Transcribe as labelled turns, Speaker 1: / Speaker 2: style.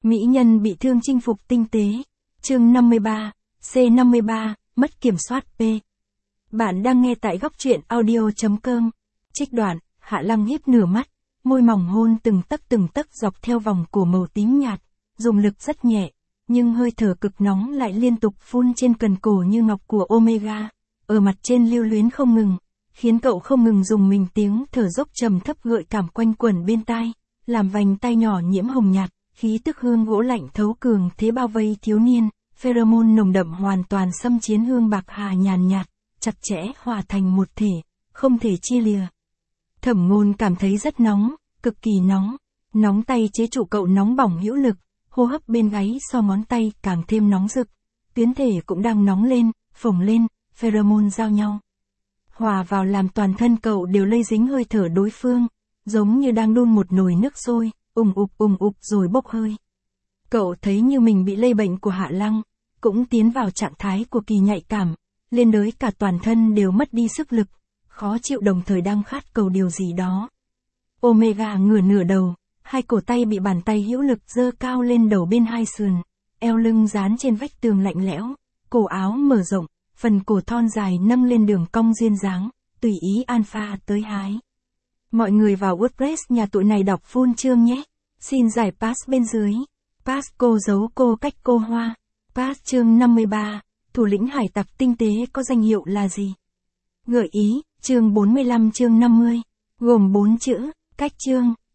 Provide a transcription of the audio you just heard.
Speaker 1: Mỹ nhân bị thương chinh phục tinh tế. Chương 53, C53, mất kiểm soát P. Bạn đang nghe tại góc truyện audio.com. Trích đoạn, Hạ Lăng híp nửa mắt, môi mỏng hôn từng tấc dọc theo vòng cổ màu tím nhạt, dùng lực rất nhẹ, nhưng hơi thở cực nóng lại liên tục phun trên cần cổ như ngọc của Omega, ở mặt trên lưu luyến không ngừng, khiến cậu không ngừng dùng mình, tiếng thở dốc trầm thấp gợi cảm quanh quẩn bên tai, làm vành tay nhỏ nhiễm hồng nhạt, khí tức hương gỗ lạnh thấu cường thế bao vây thiếu niên, pheromone nồng đậm hoàn toàn xâm chiếm hương bạc hà nhàn nhạt, chặt chẽ hòa thành một thể, không thể chia lìa. Thẩm Ngôn cảm thấy rất nóng, cực kỳ nóng tay chế trụ cậu nóng bỏng hữu lực, hô hấp bên gáy so ngón tay càng thêm nóng rực, tuyến thể cũng đang nóng lên, phồng lên, pheromone giao nhau. Hòa vào làm toàn thân cậu đều lây dính hơi thở đối phương, giống như đang đun một nồi nước sôi, ùng ục rồi bốc hơi. Cậu thấy như mình bị lây bệnh của Hạ Lăng, cũng tiến vào trạng thái của kỳ nhạy cảm, liên đới cả toàn thân đều mất đi sức lực, khó chịu đồng thời đang khát cầu điều gì đó. Omega ngửa nửa đầu, hai cổ tay bị bàn tay hữu lực giơ cao lên đầu bên hai sườn, eo lưng dán trên vách tường lạnh lẽo, cổ áo mở rộng, phần cổ thon dài nâng lên đường cong duyên dáng, tùy ý alpha tới hái. Mọi người vào WordPress nhà tụi này đọc full chương nhé. Xin giải pass bên dưới. Pass cô dấu cô cách cô hoa. Pass chương 53, thủ lĩnh hải tặc tinh tế có danh hiệu là gì? Gợi ý, chương 45 chương 50, gồm 4 chữ, cách chương.